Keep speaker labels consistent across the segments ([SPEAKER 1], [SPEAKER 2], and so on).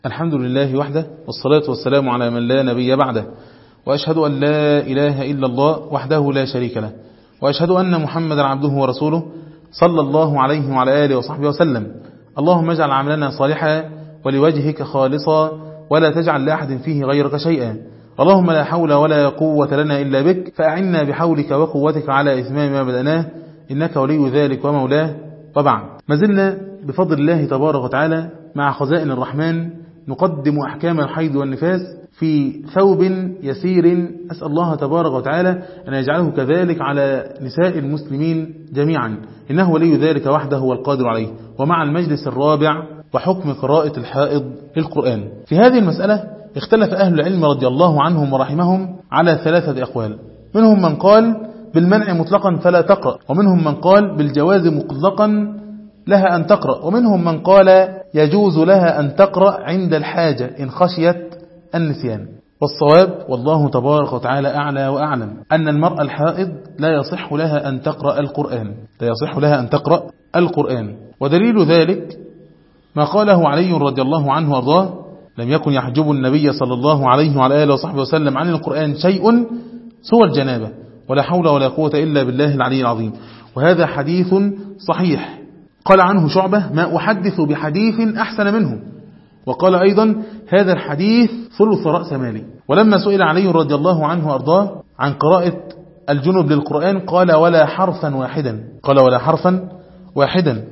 [SPEAKER 1] الحمد لله وحده، والصلاة والسلام على من لا نبي بعده، وأشهد أن لا إله إلا الله وحده لا شريك له، وأشهد أن محمدا عبده ورسوله صلى الله عليه وعلى آله وصحبه وسلم. اللهم اجعل عملنا صالحا ولوجهك خالصا، ولا تجعل لأحد فيه غيرك شيئا. اللهم لا حول ولا قوة لنا إلا بك، فأعنا بحولك وقوتك على إتمام ما بدأناه، إنك ولي ذلك ومولاه. وبعد، ما زلنا بفضل الله تبارك وتعالى مع خزائن الرحمن نقدم أحكام الحيض والنفاس في ثوب يسير، أسأل الله تبارك وتعالى أن يجعله كذلك على نساء المسلمين جميعا، إنه ولي ذلك وحده هو القادر عليه. ومع المجلس الرابع وحكم قراءة الحائض للقرآن. في هذه المسألة اختلف أهل العلم رضي الله عنهم ورحمهم على 3 أقوال، منهم من قال بالمنع مطلقا فلا تقرأ، ومنهم من قال بالجواز مطلقا لها أن تقرأ، ومنهم من قال يجوز لها أن تقرأ عند الحاجة إن خشيت النسيان. والصواب والله تبارك وتعالى أعلى وأعلم أن المرأة الحائض لا يصح لها أن تقرأ القرآن، لا يصح لها أن تقرأ القرآن. ودليل ذلك ما قاله علي رضي الله عنه وارضاه: لم يكن يحجب النبي صلى الله عليه وعلى آله وصحبه وسلم عن القرآن شيء سوى الجنابة، ولا حول ولا قوة إلا بالله العلي العظيم. وهذا حديث صحيح. قال عنه شعبة: ما أحدث بحديث أحسن منه. وقال أيضا: هذا الحديث ثلث رأس مالي. ولما سئل علي رضي الله عنه وأرضاه عن قراءة الجنب للقرآن قال: ولا حرفا واحدا، قال: ولا حرفا واحدا.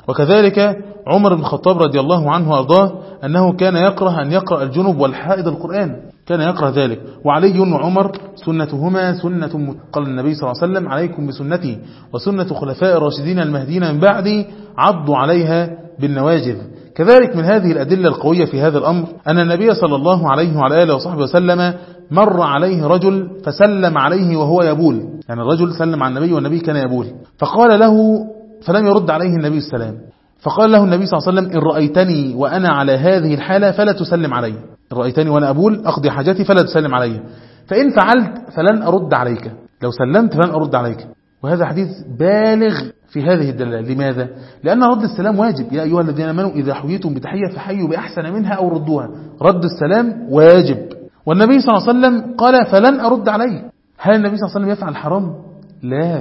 [SPEAKER 1] وكذلك عمر بن الخطاب رضي الله عنه وأرضاه أنه كان يكره أن يقرأ الجنب والحائض القرآن، كان يكره ذلك. وعلي وعمر سنتهما سنة، قال النبي صلى الله عليه وسلم: عليكم بسنتي وسنة خلفاء الراشدين المهديين من بعدي، عضوا عليها بالنواجذ. كذلك من هذه الأدلة القوية في هذا الأمر أن النبي صلى الله عليه وعلى آله وصحبه وسلم مر عليه رجل فسلم عليه وهو يبول، يعني الرجل سلم على النبي والنبي كان يبول، فقال له، فلم يرد عليه النبي السلام، فقال له النبي صلى الله عليه وسلم: إن رأيتني وأنا على هذه الحالة فلا تسلم علي، إن رأيتني وأنا أبول أقضي حاجتي فلا تسلم علي، فإن فعلت فلن أرد عليك، لو سلمت فلن أرد عليك. وهذا حديث بالغ في هذه الدلالة. لماذا؟ لأن رد السلام واجب. يا أيها الذين آمنوا إذا حييتم بتحية فحيوا بأحسن منها أو ردوها. رد السلام واجب. والنبي صلى الله عليه وسلم قال: فلن أرد عليك. هل النبي صلى الله عليه وسلم يفعل حرام؟ لا.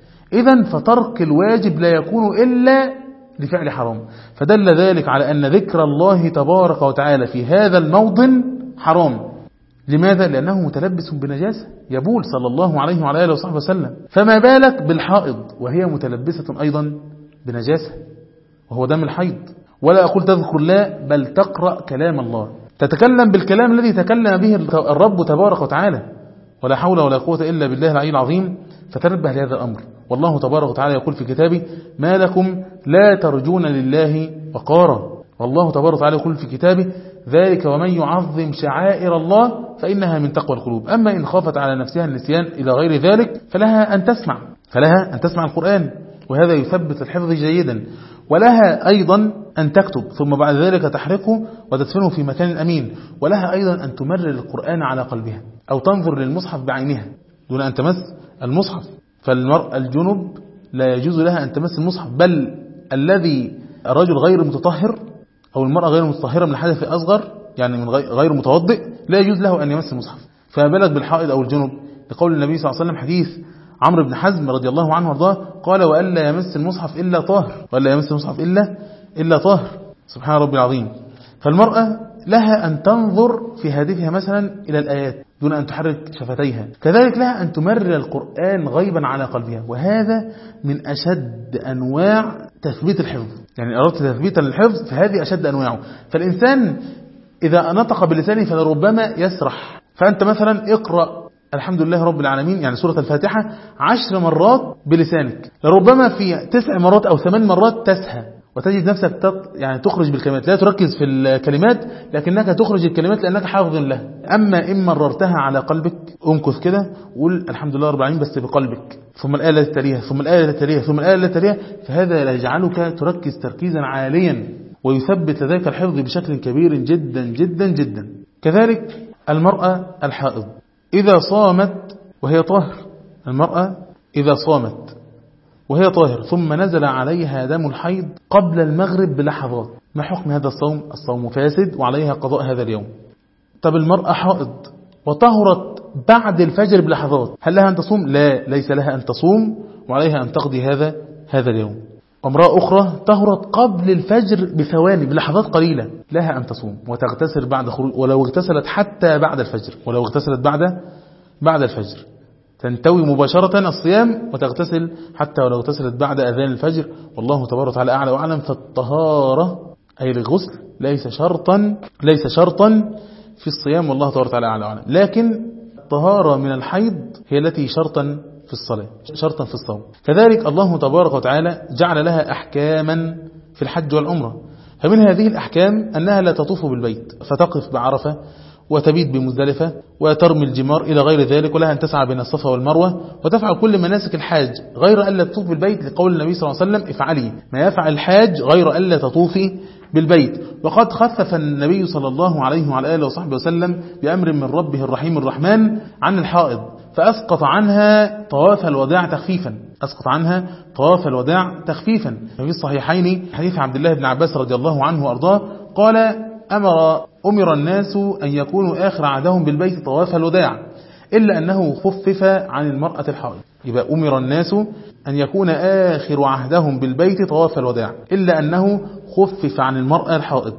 [SPEAKER 1] إذن فترك الواجب لا يكون إلا لفعل حرام. فدل ذلك على أن ذكر الله تبارك وتعالى في هذا الموضن حرام. لماذا؟ لأنه متلبس بنجاسة، يبول صلى الله عليه وعلى آله وصحبه وسلم، فما بالك بالحائض وهي متلبسة أيضا بنجاسة وهو دم الحيض. ولا أقول تذكر الله، بل تقرأ كلام الله، تتكلم بالكلام الذي تكلم به الرب تبارك وتعالى، ولا حول ولا قوة إلا بالله العلي العظيم. فتنبه لهذا الأمر. والله تبارك وتعالى يقول في كتابه: ما لكم لا ترجون لله وقارا. والله تبارك وتعالى يقول في كتابه: ذلك ومن يعظم شعائر الله فإنها من تقوى القلوب. أما إن خافت على نفسها النسيان إلى غير ذلك فلها أن تسمع القرآن، وهذا يثبت الحفظ جيدا. ولها أيضا أن تكتب ثم بعد ذلك تحرقه وتدفنه في مكان أمين. ولها أيضا أن تمرر القرآن على قلبها أو تنظر للمصحف بعينها دون أن تمس المصحف. فالمرأة الجنب لا يجوز لها أن تمس المصحف، بل الرجل غير متطهر أو المرأة غير متطهرة من الحدث الأصغر، يعني من غير متوضئ، لا يجوز له أن يمس المصحف. فبلغ بالحائض أو الجنب، لقول النبي صلى الله عليه وسلم حديث عمرو بن حزم رضي الله عنه وارضاه قال: وألا يمس المصحف إلا طاهر، وألا يمس المصحف إلا طاهر. سبحان ربي العظيم. فالمرأة لها أن تنظر في هاتفها مثلا إلى الآيات دون أن تحرك شفتيها. كذلك لها أن تمرر القرآن غيبا على قلبها، وهذا من أشد أنواع تثبيت الحفظ. يعني أردت تثبيتا للحفظ فهذه أشد أنواعه. فالإنسان إذا نطق بلسانه فلربما يسرح. فأنت مثلا اقرأ الحمد لله رب العالمين، يعني سورة الفاتحة 10 مرات بلسانك، لربما في 9 مرات أو 8 مرات تسهى وتجد نفسك يعني تخرج بالكلمات، لا تركز في الكلمات لكنك تخرج الكلمات لأنك حافظ لها. أما إن مررتها على قلبك، أمكث كده وقول الحمد لله رب العالمين بس بقلبك، ثم الآية التي تليها، ثم الآية التي تليها، ثم الآية التي تليها، فهذا لا يجعلك تركز تركيزا عاليا ويثبت لديك الحفظ بشكل كبير جدا جدا جدا. كذلك المرأة الحائض إذا صامت وهي طاهر، المرأة إذا صامت وهي طاهر ثم نزل عليها دم الحيض قبل المغرب بلحظات، ما حكم هذا الصوم؟ الصوم فاسد وعليها قضاء هذا اليوم. طب المرأة حائض وطهرت بعد الفجر بلحظات، هل لها أن تصوم؟ لا، ليس لها أن تصوم وعليها أن تقضي هذا اليوم. امرأة أخرى طهرت قبل الفجر بثواني بلحظات قليلة، لها أن تصوم وتغتسل بعد خروج، ولو اغتسلت حتى بعد الفجر، ولو اغتسلت بعد الفجر تنتوي مباشرة الصيام وتغتسل حتى ولو اغتسلت بعد أذان الفجر. والله تبارك وتعالى أعلى وأعلم. فالطهارة أي الغسل ليس شرطا في الصيام، والله تبارك وتعالى أعلى وأعلم، لكن الطهارة من الحيض هي التي شرطا في الصلاة، شرطا في الصوم. كذلك الله تبارك وتعالى جعل لها أحكاما في الحج والعمرة، فمن هذه الأحكام أنها لا تطوف بالبيت فتقف بعرفة وتبيت بمزدلفة وترمي الجمار إلى غير ذلك، ولها أن تسعى بين الصفا والمروة وتفعل كل مناسك الحاج غير ألا تطوف بالبيت، لقول النبي صلى الله عليه وسلم افعلي ما يفعل الحاج غير ألا تطوفي بالبيت. وقد خفف النبي صلى الله عليه وعلى آله وصحبه وسلم بأمر من ربه الرحيم الرحمن عن الحائض، فأسقط عنها طواف الوداع تخفيفا. في الصحيحين حديث عبد الله بن عباس رضي الله عنه وأرضاه قال أمر الناس أن يكونوا آخر عهدهم بالبيت طواف الوداع إلا أنه خفف عن المرأة الحائض. يبقى أمر الناس أن يكون آخر عهدهم بالبيت طواف الوداع إلا أنه خفف عن المرأة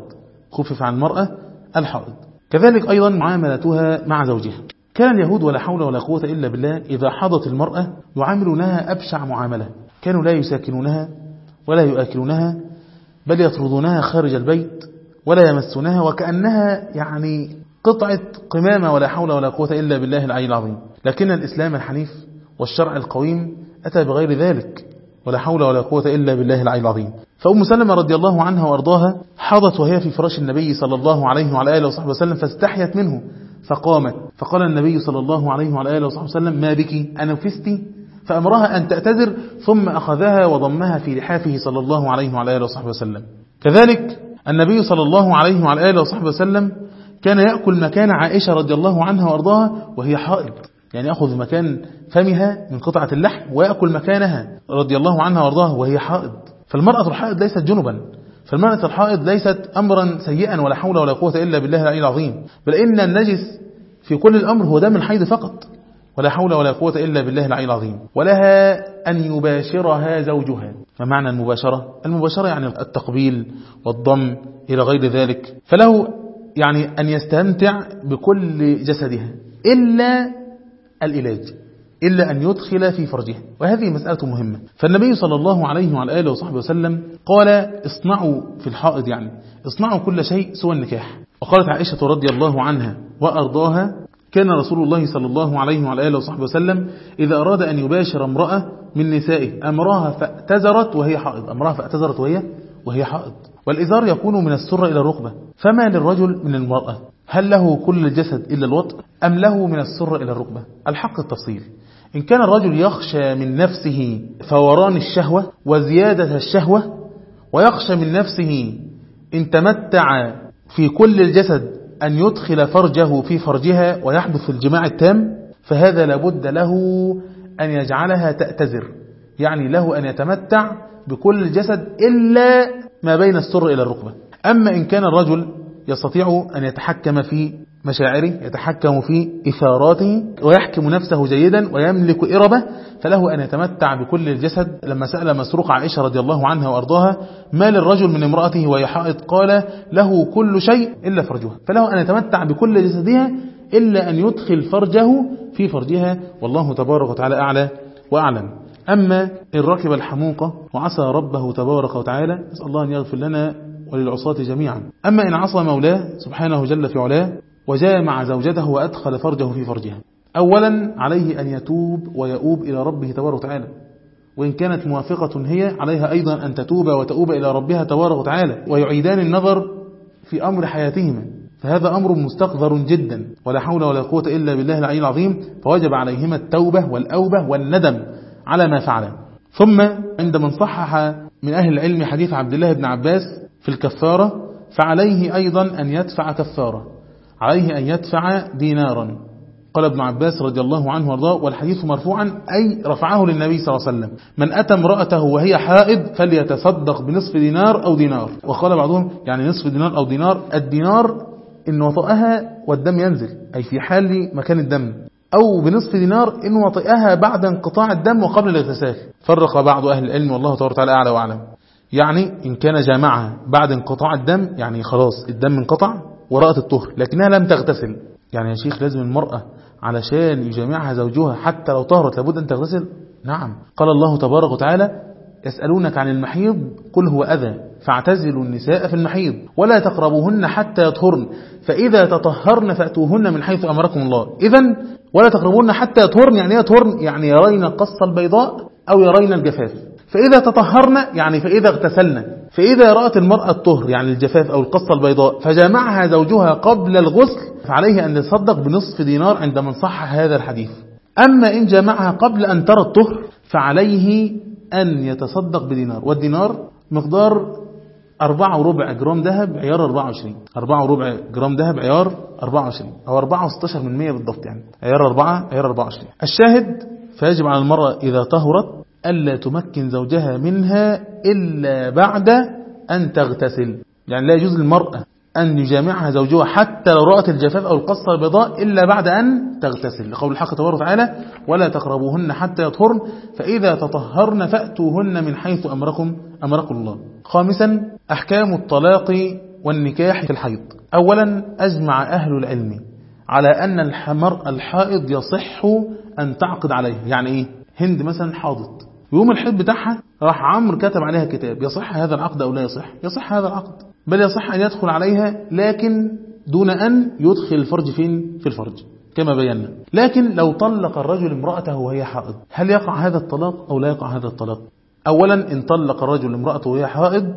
[SPEAKER 1] الحائض. كذلك أيضا معاملتها مع زوجها. كان اليهود ولا حول ولا قوة إلا بالله إذا حضت المرأة يعاملونها أبشع معاملة، كانوا لا يساكنونها ولا يؤكلونها، بل يطردونها خارج البيت ولا يمسونها، وكأنها يعني قطعة قمامة، ولا حول ولا قوة إلا بالله العلي العظيم. لكن الإسلام الحنيف والشرع القويم أتى بغير ذلك، ولا حول ولا قوة إلا بالله العلي العظيم. فأم سلمة رضي الله عنها وأرضاها حاضت وهي في فراش النبي صلى الله عليه وعلى آله وصحبه وسلم، فاستحيت منه فقامت، فقال النبي صلى الله عليه وعلى آله وصحبه وسلم ما بك أنفستي؟ فأمرها أن تأتذر، ثم أخذها وضمها في لحافه صلى الله عليه وعلى آله وصحبه وسلم. كذلك النبي صلى الله عليه وعلى آله وصحبه وسلم كان يأكل مكان عائشة رضي الله عنها وأرضاها وهي حائض، يعني يأخذ مكان فمها من قطعة اللحم ويأكل مكانها رضي الله عنها وأرضاها وهي حائض. فالمرأة الحائض ليست جنبا، فالمرأة الحائض ليست أمرا سيئا، ولا حول ولا قوة إلا بالله العلي العظيم، بل إن النجس في كل الأمر هو دم الحيض فقط، ولا حول ولا قوة إلا بالله العلي العظيم. ولها أن يباشرها زوجها. ما معنى المباشرة؟ المباشرة يعني التقبيل والضم إلى غير ذلك، فله يعني أن يستمتع بكل جسدها إلا الإلاج، إلا أن يدخل في فرجها، وهذه مسألة مهمة. فالنبي صلى الله عليه وعلى آله وصحبه وسلم قال اصنعوا في الحائض، يعني اصنعوا كل شيء سوى النكاح. وقالت عائشة رضي الله عنها وأرضاها كان رسول الله صلى الله عليه وعلى آله وصحبه وسلم إذا أراد أن يباشر امرأة من نسائه أمرها فاعتذرت وهي حائض. والإزار يكون من السرة إلى الركبة، فما للرجل من المرأة؟ هل له كل الجسد إلا الوطء أم له من السرة إلى الركبة؟ الحق التفصيل. إن كان الرجل يخشى من نفسه فوران الشهوة وزيادة الشهوة، ويخشى من نفسه إن تمتع في كل الجسد أن يدخل فرجه في فرجها ويحدث الجماع التام، فهذا لابد له أن يجعلها تأتذر، يعني له أن يتمتع بكل الجسد إلا ما بين السر إلى الركبة. أما إن كان الرجل يستطيع أن يتحكم في مشاعره، يتحكم في إثاراته ويحكم نفسه جيدا ويملك إربة، فله أن يتمتع بكل الجسد. لما سأل مسروق عائشة رضي الله عنها وأرضاها ما للرجل من امرأته وهي حائض، قال له كل شيء إلا فرجها، فله أن يتمتع بكل جسدها إلا أن يدخل فرجه في فرجها، والله تبارك وتعالى أعلى وأعلم. أما إن ركب الحموقة وعصى ربه تبارك وتعالى، نسأل الله أن يغفر لنا وللعصاة جميعا. أما إن عصى مولاه سبحانه جل في علاه وجامع زوجته وأدخل فرجه في فرجها، أولا عليه أن يتوب ويؤوب إلى ربه تبارك وتعالى، وإن كانت موافقة هي عليها أيضا أن تتوب وتؤوب إلى ربها تبارك وتعالى، ويعيدان النظر في أمر حياتهما، فهذا أمر مستقذر جدا، ولا حول ولا قوة إلا بالله العلي العظيم. فوجب عليهما التوبة والأوبة والندم على ما فعل. ثم عند من صحح من أهل العلم حديث عبد الله بن عباس في الكفارة، فعليه أيضا أن يدفع كفارة، عليه أن يدفع دينارا قال ابن عباس رضي الله عنه وارضاه والحديث مرفوعا أي رفعه للنبي صلى الله عليه وسلم: من أتى امرأته وهي حائض فليتصدق بنصف دينار أو دينار. وقال بعضهم يعني نصف دينار أو دينار. الدينار إن وطئها والدم ينزل، أي في حال مكان الدم، أو بنصف دينار إن وطئها بعد انقطاع الدم وقبل الاغتسال. فرق بعض أهل العلم والله تبارك وتعالى أعلى وأعلم. يعني إن كان جامعها بعد انقطاع الدم، يعني خلاص الدم انقطع ورأت الطهر لكنها لم تغتسل، يعني يا شيخ لازم المرأة علشان يجامعها زوجها حتى لو طهرت لابد أن تغتسل؟ نعم. قال الله تبارك وتعالى: يسألونك عن المحيض قل هو أذى فاعتزلوا النساء في المحيض ولا تقربوهن حتى يطهرن فإذا تطهرن فأتوهن من حيث أمركم الله. إذن ولا تقربوهن حتى يطهرن، يعني يطهرن يعني يرين القصة البيضاء أو يرين الجفاف. فإذا تطهرن يعني فإذا اغتسلن. فإذا رأت المرأة الطهر يعني الجفاف أو القصة البيضاء فجامعها زوجها قبل الغسل فعليه أن يتصدق بنصف دينار عند من صح هذا الحديث. أما إن جامعها قبل أن ترى الطهر فعليه أن يتصدق بدينار، والدينار مقدار 4.25 جرام ذهب عيار 24. 4.25 جرام ذهب عيار 24 أو 4.16% بالضبط، يعني عيار 4 عيار 24. الشاهد: فيجب على المرأة إذا طهرت ألا تمكن زوجها منها إلا بعد أن تغتسل. يعني لا يجوز للمرأة أن يجامعها زوجها حتى لو رأت الجفاف أو القصة البيضاء إلا بعد أن تغتسل، لقول الحق تبارك وتعالى: ولا تقربوهن حتى يطهرن فإذا تطهرن فأتوهن من حيث أمركم الله. خامسا: أحكام الطلاق والنكاح في الحيض. أولا، أجمع أهل العلم على أن المرأة الحائض يصح أن تعقد عليها. يعني إيه؟ هند مثلا حاضت يوم الحيض بتاعها راح عمرو كتب عليها كتاب، يصح هذا العقد أو لا يصح؟ يصح هذا العقد، بل يصح أن يدخل عليها لكن دون أن يدخل الفرج في الفرج كما بينا. لكن لو طلق الرجل امرأته وهي حائض هل يقع هذا الطلاق أو لا يقع هذا الطلاق؟ أولا، إن طلق الرجل امرأته وهي حائض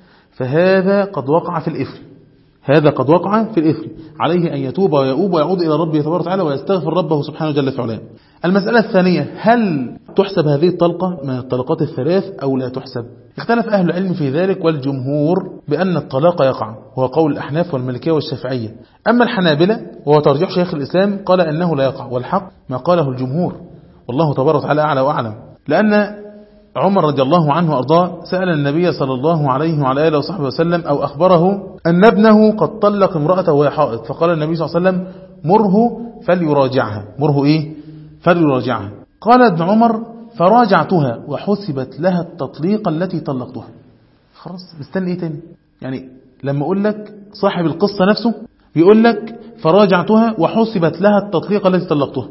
[SPEAKER 1] فهذا قد وقع في الإثم، هذا قد وقع في الإثم، عليه أن يتوب ويؤوب ويعود إلى ربه تبارك وتعالى ويستغفر ربه سبحانه جل في علاه. المسألة الثانية: هل تحسب هذه الطلقة من الطلقات الثلاث أو لا تحسب؟ اختلف أهل العلم في ذلك، والجمهور بأن الطلاق يقع، وهو قول الأحناف والمالكية والشافعية. أما الحنابلة وهو ترجيح شيخ الإسلام قال أنه لا يقع، والحق ما قاله الجمهور والله تبارك وتعالى أعلى وأعلم. لأن عمر رضي الله عنه وأرضاه سأل النبي صلى الله عليه وعلى آله وصحبه وسلم أو أخبره أن ابنه قد طلق امرأته وهي حائض، فقال النبي صلى الله عليه وسلم: مره فليراجعها. مره إيه؟ فليراجعها. قال ابن عمر: فراجعتها وحسبت لها التطليق التي طلقتها. خلاص مستني إيه تاني؟ يعني لما أقول لك صاحب القصة نفسه بيقول لك فراجعتها وحسبت لها التطليق التي طلقتها،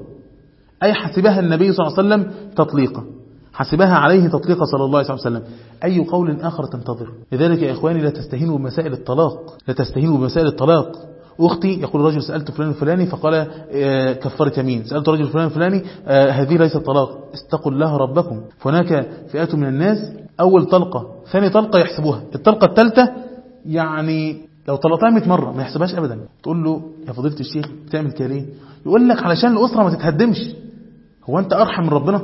[SPEAKER 1] أي حسبها النبي صلى الله عليه وسلم تطليقا، حسبها عليه تطليقا صلى الله عليه وسلم. أي قول آخر تنتظر؟ لذلك يا إخواني لا تستهينوا بمسائل الطلاق، لا تستهينوا بمسائل الطلاق. أختي يقول رجل سألت فلان الفلاني فقال كفرت يمين، سألت رجل فلان الفلاني هذه ليست طلاق. استقوا الله ربكم، فهناك فئات من الناس أول طلقة ثاني طلقة يحسبوها، الطلقة الثالثة يعني لو طلقتها 100 مرة ما يحسبهاش أبدا. تقول له يا فضيلة الشيخ بتعمل كده ليه؟ يقول لك علشان الأسرة ما تتهدمش. هو أنت أرحم من ربنا؟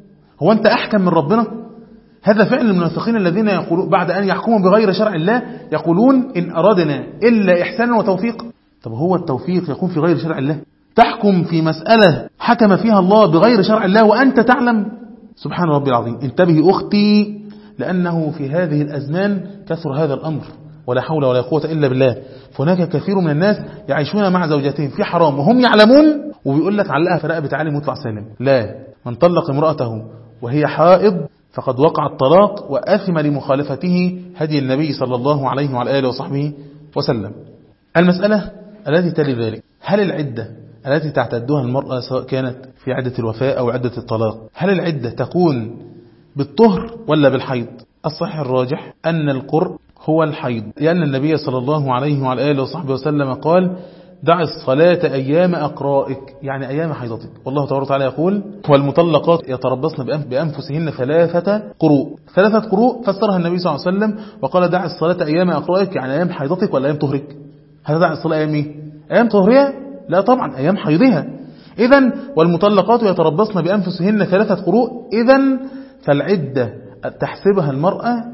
[SPEAKER 1] هو أنت أحكم من ربنا؟ هذا فعل المنافقين الذين يقولون بعد أن يحكموا بغير شرع الله يقولون إن أرادنا إلا إحسانا وتوفيق. طب هو التوفيق يكون في غير شرع الله؟ تحكم في مسألة حكم فيها الله بغير شرع الله وأنت تعلم؟ سبحان ربي العظيم. انتبهي أختي، لأنه في هذه الأزمان كثر هذا الأمر ولا حول ولا قوة إلا بالله. فهناك كثير من الناس يعيشون مع زوجاتهم في حرام وهم يعلمون، وبيقول لك علقها في رقبة عالم ويطلع سالم. لا، من طلق امرأته وهي حائض فقد وقع الطلاق وأثم لمخالفته هدي النبي صلى الله عليه وعلى آله وصحبه وسلم. المسألة التي تلي ذلك: هل العدة التي تعتدها المرأة سواء كانت في عدة الوفاة أو عدة الطلاق هل العدة تكون بالطهر ولا بالحيض؟ الصحيح الراجح أن القرء هو الحيض، لأن النبي صلى الله عليه وعلى آله وصحبه وسلم قال: دع الصلاة أيام أقرائك، يعني أيام حيضتك. والله تبارك وتعالى يقول: والمطلقات يتربصن بأنفسهن 3 قروء. 3 قروء فسرها النبي صلى الله عليه وسلم وقال: دع الصلاة أيام أقرائك، يعني أيام حيضتك ولا أيام طهرك؟ هذا دع الصلاة أيام إيه؟ أيام طهرها؟ لا طبعا، أيام حيضها. إذن والمطلقات يتربصن بأنفسهن 3 قروء. إذن فالعدة تحسبها المرأة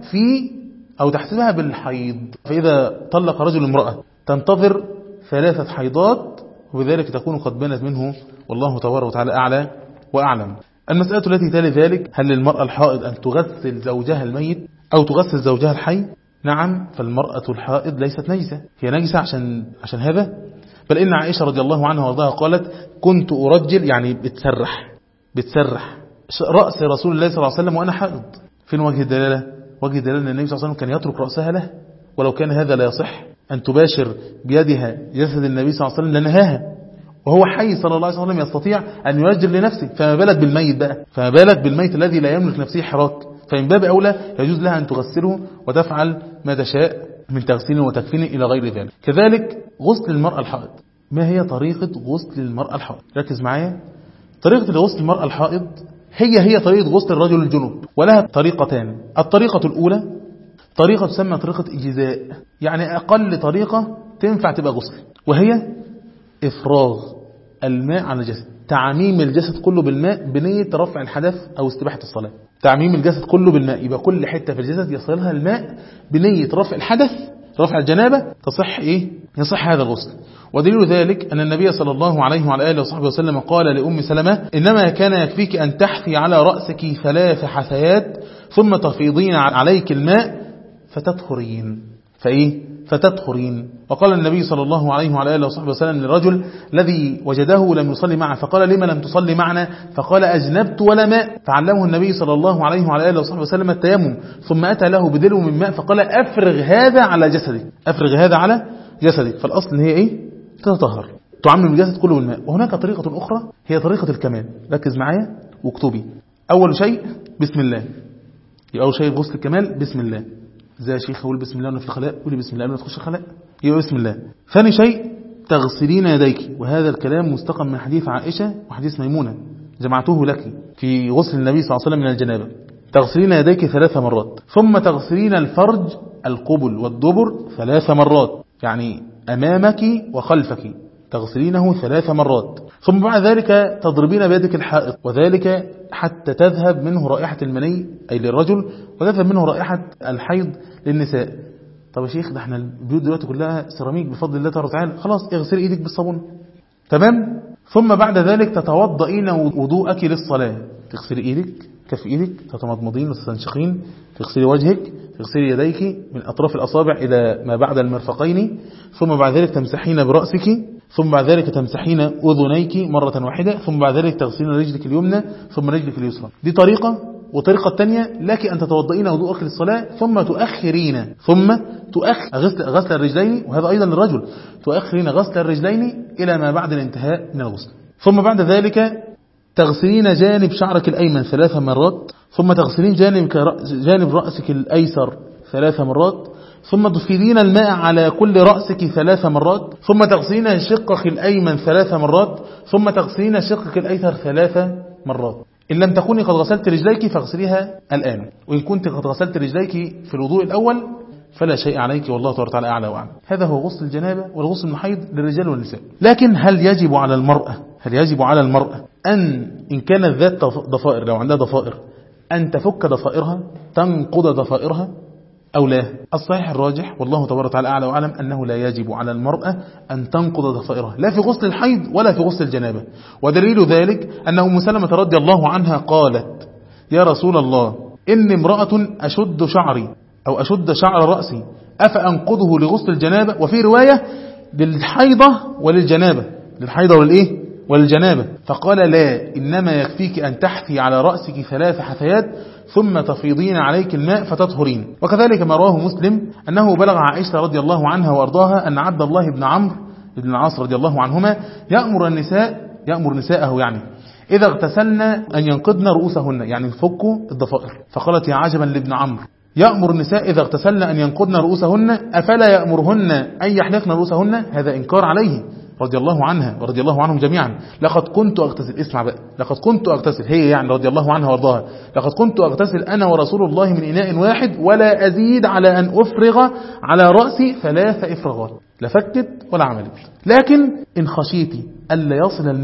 [SPEAKER 1] أو تحسبها بالحيض. فإذا طلق رجل امرأة تنتظر 3 حيضات وبذلك تكون قد بنت منه، والله تبارك وتعالى أعلى وأعلم. المسألة التي تلي ذلك: هل للمرأة الحائض أن تغسل زوجها الميت أو تغسل زوجها الحي؟ نعم، فالمرأة الحائض ليست نجسة، هي نجسة عشان هذا، بل إن عائشة رضي الله عنها وارضاها قالت: كنت أرجل، يعني بتسرح رأس رسول الله صلى الله عليه وسلم وأنا حائض. فين وجه الدلالة؟ وجه الدلالة أن النبي صلى الله عليه وسلم كان يترك رأسها له، ولو كان هذا لا يصح أن تباشر بيدها جسد النبي صلى الله عليه وسلم لنهاها، وهو حي صلى الله عليه وسلم يستطيع أن يرجل لنفسه، فما بالك بالميت بقى، فما بالك بالميت الذي لا يملك نفسه حراك، فمن باب أولى يجوز لها أن تغسله وتفعل ما تشاء من تغسيل وتكفين إلى غير ذلك. كذلك غسل المرأة الحائض، ما هي طريقة غسل المرأة الحائض؟ ركز معايا. طريقة غسل المرأة الحائض هي طريقة غسل الرجل الجنوب، ولها طريقتان. الطريقة الأولى طريقة تسمى طريقة إجزاء، يعني أقل طريقة تنفع تبقى غسل، وهي إفراغ الماء على الجسد، تعميم الجسد كله بالماء بنية رفع الحدث أو استباحة الصلاة. تعميم الجسد كله بالماء، يبقى كل حتة في الجسد يصلها الماء بنية رفع الحدث، رفع الجنابة، يصح هذا الغسل. ودليل ذلك أن النبي صلى الله عليه وعلى آله وصحبه وسلم قال لأم سلمة: إنما كان يكفيك أن تحثي على رأسك 3 حثيات ثم تفيضين عليك الماء فتطهرين. وقال النبي صلى الله عليه وعلى آله وصحبه وسلم للرجل الذي وجده لم يصلي معه فقال: لما لم تصلي معنا؟ فقال: أجنبت ولا ماء. فعلمه النبي صلى الله عليه وعلى آله وصحبه وسلم التيمم، ثم أتى له بدلو من ماء فقال: أفرغ هذا على جسدك. فالأصل هي إيه؟ تتطهر، تعمم الجسد كله بالماء. وهناك طريقة أخرى هي طريقة الكمال، ركز معايا واكتبي. أول شيء بسم الله، يبقى أول شيء غسل الكمال بسم الله. زي يا شيخ أقول بسم الله وانا في الخلاء؟ قولي بسم الله قبل ما تخش الخلاء، يبقى بسم الله. ثاني شيء تغسلين يديك، وهذا الكلام مستقم من حديث عائشة وحديث ميمونة، جمعته لك في غسل النبي صلى الله عليه وسلم من الجنابة. تغسلين يديك 3 مرات، ثم تغسلين الفرج القبل والدبر 3 مرات، يعني أمامك وخلفك تغسلينه 3 مرات. ثم بعد ذلك تضربين بيدك الحائط، وذلك حتى تذهب منه رائحة المني أي للرجل، وتذهب منه رائحة الحيض للنساء. طب يا شيخ، ده احنا البيوت دلوقتي كلها سيراميك بفضل الله تبارك وتعالى، خلاص اغسلي ايدك بالصابون، تمام. ثم بعد ذلك تتوضئين وضوءك للصلاة، تغسلي ايدك، كف ايدك، تتمضمضين وتستنشقين، تغسلي وجهك، تغسلي يديك من أطراف الأصابع إلى ما بعد المرفقين، ثم بعد ذلك تمسحين برأسك، ثم بعد ذلك تمسحين أذنيك مرة واحدة، ثم بعد ذلك تغسلين رجلك اليمنى ثم رجلك اليسرى. دي طريقة. وطريقة الثانية لك أن تتوضئين وضوءك للصلاة ثم تؤخرين غسل الرجلين، وهذا أيضا للرجل، تؤخرين غسل الرجلين إلى ما بعد الانتهاء من الغسل. ثم بعد ذلك تغسلين جانب شعرك الأيمن 3 مرات، ثم تغسلين جانب رأسك الأيسر 3 مرات، ثم تفيدين الماء على كل رأسك 3 مرات، ثم تغسلين شقك الأيمن 3 مرات، ثم تغسلين شقك الأيسر 3 مرات. إن لم تكوني قد غسلت رجليك فاغسليها الآن، وإن كنت قد غسلت رجليك في الوضوء الأول فلا شيء عليك، والله تبارك وتعالى أعلى وأعلم. هذا هو غسل الجنابة والغسل المحيض للرجال والنساء. لكن هل يجب على المرأة إن كانت ذات ضفائر، لو عندها ضفائر، أن تفك ضفائرها، تنقض ضفائرها أو لا؟ الصحيح الراجح والله تبارك وتعالى أعلى وأعلم أنه لا يجب على المرأة أن تنقض ضفائرها، لا في غسل الحيض ولا في غسل الجنابة. ودليل ذلك أن أم سلمة رضي الله عنها قالت: يا رسول الله، إني امرأة أشد شعري أو أشد شعر رأسي، أفأنقضه لغسل الجنابة؟ وفي رواية للحيضة وللجنابة، وللجنابة. فقال: لا، إنما يكفيك أن تحثي على رأسك 3 حثيات ثم تفيضين عليك الماء فتطهرين. وكذلك ما رواه مسلم أنه بلغ عائشة رضي الله عنها وأرضاها أن عبد الله بن عمرو بن العاص رضي الله عنهما يأمر نساءه يعني إذا اغتسلن أن ينقضن رؤوسهن، يعني يفكوا الضفائر. فقالت: يا عجبا لابن عمرو، يأمر النساء إذا اغتسلن أن ينقضن رؤوسهن أفلا يأمرهن أن يحلقن رؤوسهن؟ هذا إنكار عليه رضي الله عنها ورضي الله عنهم جميعا. لقد كنت أغتسل، اسمع بقى، لقد كنت أغتسل، هي يعني رضي الله عنها وارضاها، لقد كنت أغتسل أنا ورسول الله من إناء واحد ولا أزيد على أن أفرغ على رأسي 3 إفراغات، لا فكت ولا عملت. لكن إن خشيتي ألا يصل الماء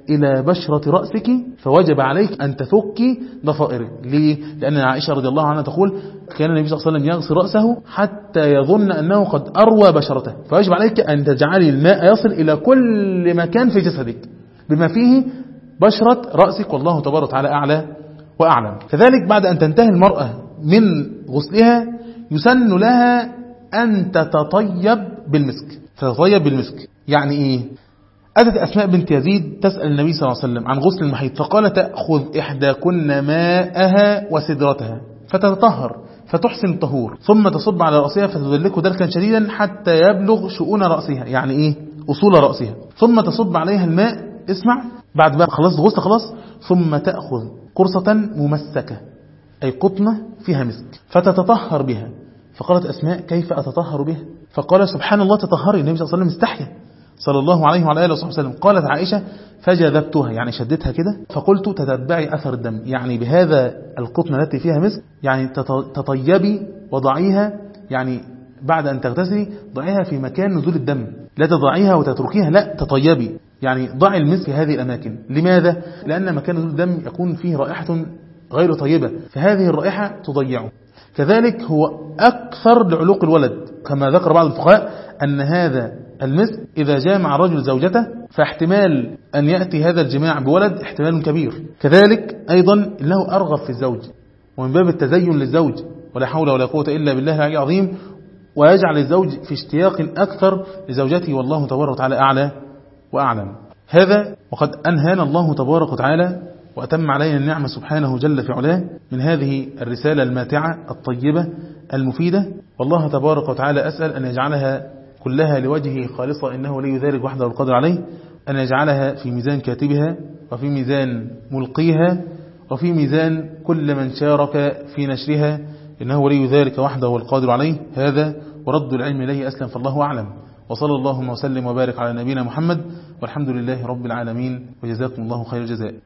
[SPEAKER 1] إلى بشرة رأسك فوجب عليك أن تفكي ضفائره. ليه؟ لأن عائشة رضي الله عنها تقول كان النبي صلى الله عليه وسلم يغسل رأسه حتى يظن أنه قد أروى بشرته، فوجب عليك أن تجعلي الماء يصل إلى كل مكان في جسدك بما فيه بشرة رأسك، والله تبارك وتعالى أعلى وأعلم. كذلك بعد أن تنتهي المرأة من غسلها يسن لها أن تتطيب بالمسك. تتطيب بالمسك يعني إيه؟ أتت أسماء بنت يزيد تسأل النبي صلى الله عليه وسلم عن غسل المحيض، فقال تأخذ إحداكن ماءها وسدرتها فتتطهر فتحسن الطهور، ثم تصب على رأسها فتدلكه دلكا شديدا حتى يبلغ شؤون رأسها، يعني إيه؟ أصول رأسها، ثم تصب عليها الماء. اسمع، بعد ما خلصت غسل خلاص، ثم تأخذ قرصة ممسكة أي قطنة فيها مسك فتتطهر بها. فقالت أسماء كيف أتطهر بها؟ فقال سبحان الله تطهري. النبي صلى الله عليه وسلم استحيا صلى الله عليه وعلى آله وصحبه وسلم. قالت عائشة فجذبتها يعني شدتها كده، فقلت تتبعي أثر الدم، يعني بهذا القطن التي فيها مسك يعني تطيبي وضعيها، يعني بعد أن تغتسلي ضعيها في مكان نزول الدم، لا تضعيها وتتركيها، لا تطيبي، يعني ضعي المسك في هذه الأماكن. لماذا؟ لأن مكان نزول الدم يكون فيه رائحة غير طيبة، فهذه الرائحة تضيعه. كذلك هو أكثر لعلوق الولد، كما ذكر بعض الفقهاء أن هذا المسك إذا جامع الرجل زوجته فاحتمال أن يأتي هذا الجماع بولد احتمال كبير. كذلك أيضا له أرغب في الزوج، ومن باب التزين للزوج، ولا حول ولا قوة إلا بالله العلي العظيم، ويجعل الزوج في اشتياق أكثر لزوجته، والله تبارك وتعالى أعلى وأعلم. هذا وقد أنهانا الله تبارك وتعالى وأتم علينا النعمة سبحانه جل في علاه من هذه الرسالة الماتعة الطيبة المفيدة، والله تبارك وتعالى أسأل أن يجعلها كلها لوجهه خالصة، إنه ولي ذلك وحده القادر عليه، أن يجعلها في ميزان كاتبها وفي ميزان ملقيها وفي ميزان كل من شارك في نشرها، إنه ولي ذلك وحده القادر عليه. هذا ورد العلم إليه أسلم، فالله أعلم. وصلى الله وسلم وبارك على نبينا محمد، والحمد لله رب العالمين، وجزاكم الله خير الجزاء.